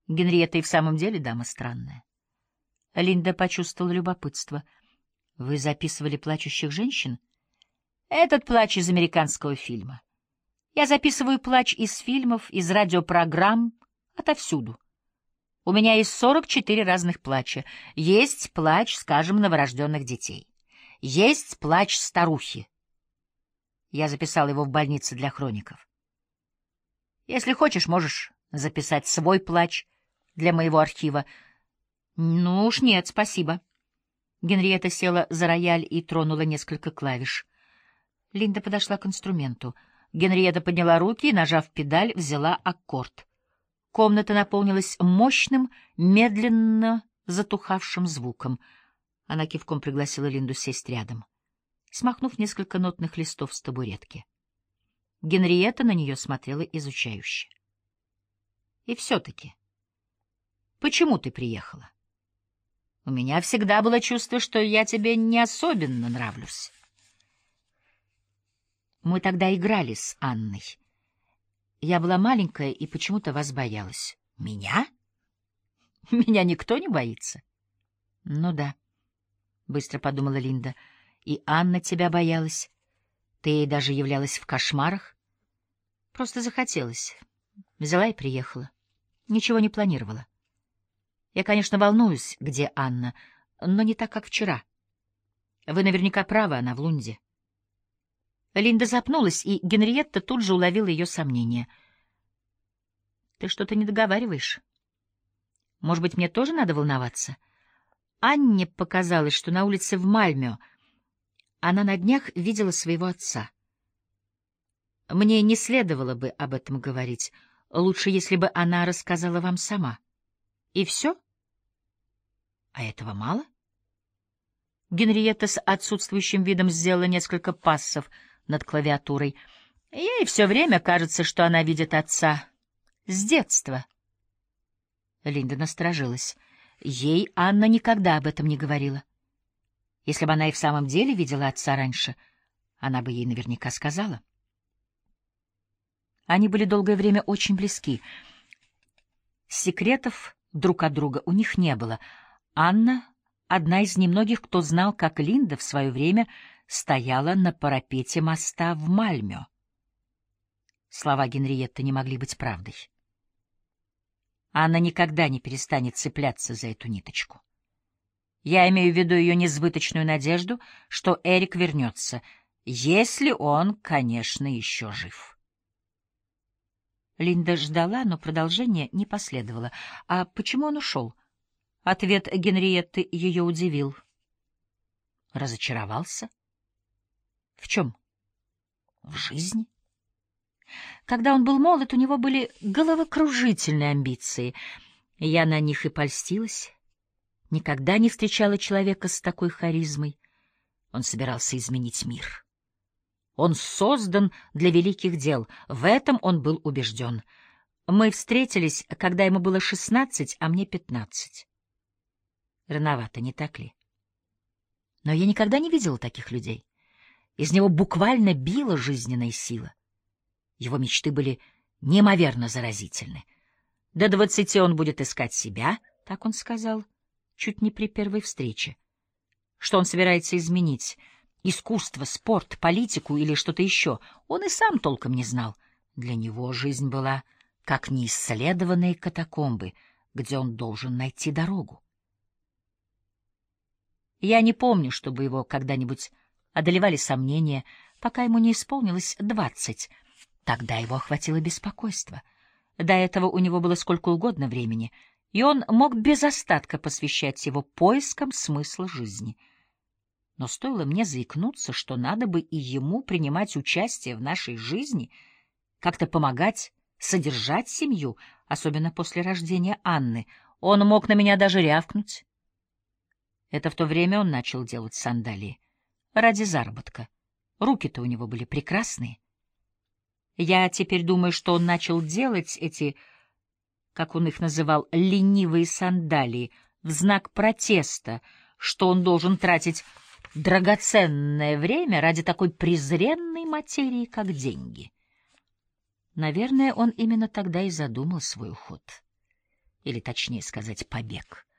Генриетта и в самом деле дама странная. Линда почувствовала любопытство. Вы записывали плачущих женщин? Этот плач из американского фильма. Я записываю плач из фильмов, из радиопрограмм, отовсюду. У меня есть 44 разных плача. Есть плач, скажем, новорожденных детей. Есть плач старухи. Я записал его в больнице для хроников. Если хочешь, можешь записать свой плач для моего архива. Ну уж нет, спасибо. Генриетта села за рояль и тронула несколько клавиш. Линда подошла к инструменту. Генриетта подняла руки и, нажав педаль, взяла аккорд. Комната наполнилась мощным, медленно затухавшим звуком. Она кивком пригласила Линду сесть рядом, смахнув несколько нотных листов с табуретки. Генриетта на нее смотрела изучающе. — И все-таки, почему ты приехала? У меня всегда было чувство, что я тебе не особенно нравлюсь. Мы тогда играли с Анной. Я была маленькая и почему-то вас боялась. Меня? Меня никто не боится. Ну да, быстро подумала Линда. И Анна тебя боялась. Ты ей даже являлась в кошмарах. Просто захотелось. Взяла и приехала. Ничего не планировала. Я, конечно, волнуюсь, где Анна, но не так, как вчера. Вы наверняка правы, она в Лунде. Линда запнулась, и Генриетта тут же уловила ее сомнение. Ты что-то не договариваешь? Может быть, мне тоже надо волноваться? Анне показалось, что на улице в Мальмё она на днях видела своего отца. Мне не следовало бы об этом говорить. Лучше, если бы она рассказала вам сама. И все? А этого мало? Генриетта с отсутствующим видом сделала несколько пассов над клавиатурой. Ей все время кажется, что она видит отца с детства. Линда насторожилась. Ей Анна никогда об этом не говорила. Если бы она и в самом деле видела отца раньше, она бы ей наверняка сказала. Они были долгое время очень близки. Секретов друг от друга у них не было. Анна — одна из немногих, кто знал, как Линда в свое время стояла на парапете моста в Мальмё. Слова Генриетты не могли быть правдой. Анна никогда не перестанет цепляться за эту ниточку. Я имею в виду ее несбыточную надежду, что Эрик вернется, если он, конечно, еще жив. Линда ждала, но продолжение не последовало. А почему он ушел? Ответ Генриетты ее удивил. Разочаровался? В чем? В жизни? Когда он был молод, у него были головокружительные амбиции. Я на них и польстилась. Никогда не встречала человека с такой харизмой. Он собирался изменить мир. Он создан для великих дел. В этом он был убежден. Мы встретились, когда ему было 16, а мне 15. Рановато, не так ли? Но я никогда не видела таких людей. Из него буквально била жизненная сила. Его мечты были неимоверно заразительны. До 20 он будет искать себя, так он сказал, чуть не при первой встрече. Что он собирается изменить? Искусство, спорт, политику или что-то еще? Он и сам толком не знал. Для него жизнь была как неисследованные катакомбы, где он должен найти дорогу. Я не помню, чтобы его когда-нибудь одолевали сомнения, пока ему не исполнилось 20. Тогда его охватило беспокойство. До этого у него было сколько угодно времени, и он мог без остатка посвящать его поискам смысла жизни. Но стоило мне заикнуться, что надо бы и ему принимать участие в нашей жизни, как-то помогать, содержать семью, особенно после рождения Анны. Он мог на меня даже рявкнуть. Это в то время он начал делать сандалии. Ради заработка. Руки-то у него были прекрасные. Я теперь думаю, что он начал делать эти, как он их называл, ленивые сандалии в знак протеста, что он должен тратить драгоценное время ради такой презренной материи, как деньги. Наверное, он именно тогда и задумал свой уход. или, точнее сказать, побег.